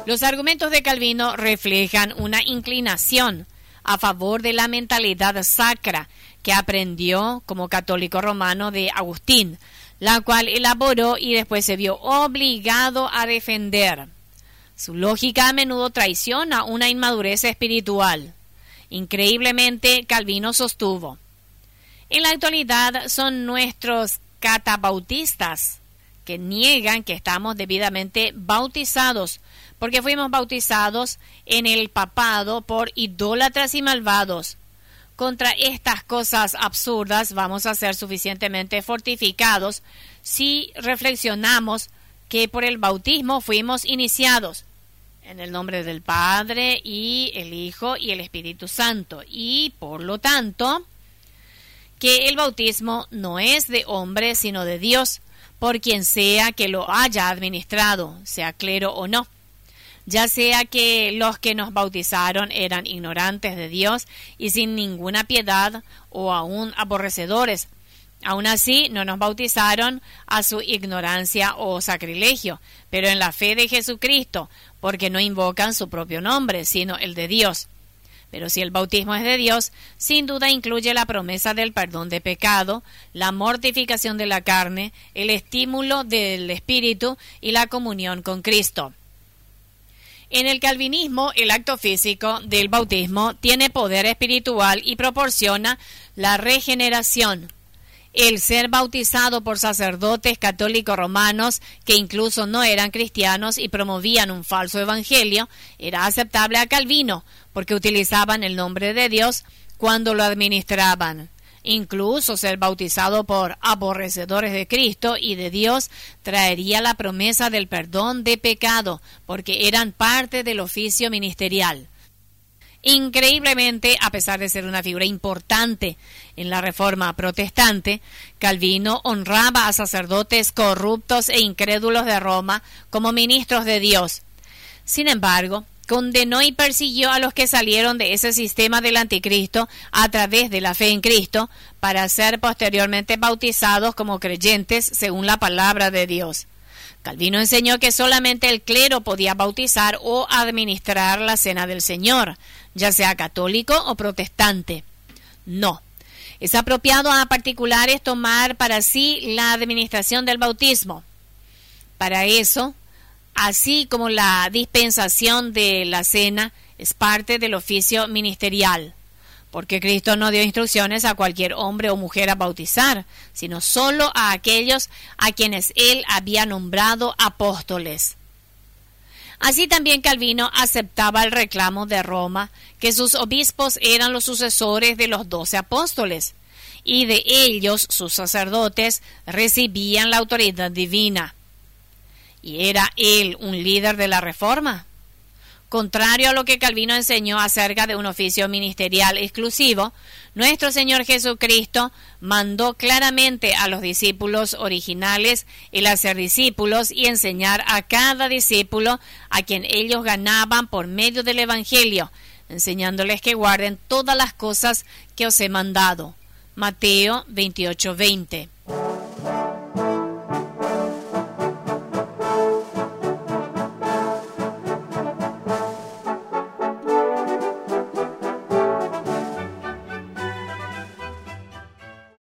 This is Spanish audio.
Los argumentos de Calvino reflejan una inclinación a favor de la mentalidad sacra que aprendió como católico romano de Agustín, la cual elaboró y después se vio obligado a defender. Su lógica a menudo traiciona una inmadurez espiritual. Increíblemente, Calvino sostuvo: en la actualidad son nuestros catabautistas que niegan que estamos debidamente bautizados, porque fuimos bautizados en el papado por idólatras y malvados. Contra estas cosas absurdas vamos a ser suficientemente fortificados si reflexionamos que por el bautismo fuimos iniciados en el nombre del Padre y el Hijo y el Espíritu Santo, y por lo tanto que el bautismo no es de hombre sino de Dios, por quien sea que lo haya administrado, sea clero o no, ya sea que los que nos bautizaron eran ignorantes de Dios y sin ninguna piedad, o aún aborrecedores. Aún así, no nos bautizaron a su ignorancia o sacrilegio, pero en la fe de Jesucristo, porque no invocan su propio nombre, sino el de Dios. Pero si el bautismo es de Dios, sin duda incluye la promesa del perdón de pecado, la mortificación de la carne, el estímulo del Espíritu y la comunión con Cristo. En el calvinismo, el acto físico del bautismo tiene poder espiritual y proporciona la regeneración. El ser bautizado por sacerdotes católicos romanos, que incluso no eran cristianos y promovían un falso evangelio, era aceptable a Calvino, porque utilizaban el nombre de Dios cuando lo administraban. Incluso ser bautizado por aborrecedores de Cristo y de Dios traería la promesa del perdón de pecado, porque eran parte del oficio ministerial. Increíblemente, a pesar de ser una figura importante en la Reforma protestante, Calvino honraba a sacerdotes corruptos e incrédulos de Roma como ministros de Dios. Sin embargo, condenó y persiguió a los que salieron de ese sistema del anticristo a través de la fe en Cristo para ser posteriormente bautizados como creyentes según la palabra de Dios. Calvino enseñó que solamente el clero podía bautizar o administrar la cena del Señor, ya sea católico o protestante. No. Es apropiado a particulares tomar para sí la administración del bautismo. Para eso, así como la dispensación de la cena es parte del oficio ministerial, porque Cristo no dio instrucciones a cualquier hombre o mujer a bautizar, sino solo a aquellos a quienes Él había nombrado apóstoles. Así también Calvino aceptaba el reclamo de Roma, que sus obispos eran los sucesores de los 12 apóstoles, y de ellos sus sacerdotes recibían la autoridad divina. ¿Y era él un líder de la Reforma? Contrario a lo que Calvino enseñó acerca de un oficio ministerial exclusivo, nuestro Señor Jesucristo mandó claramente a los discípulos originales el hacer discípulos y enseñar a cada discípulo a quien ellos ganaban por medio del Evangelio, enseñándoles que guarden todas las cosas que os he mandado. Mateo 28:20.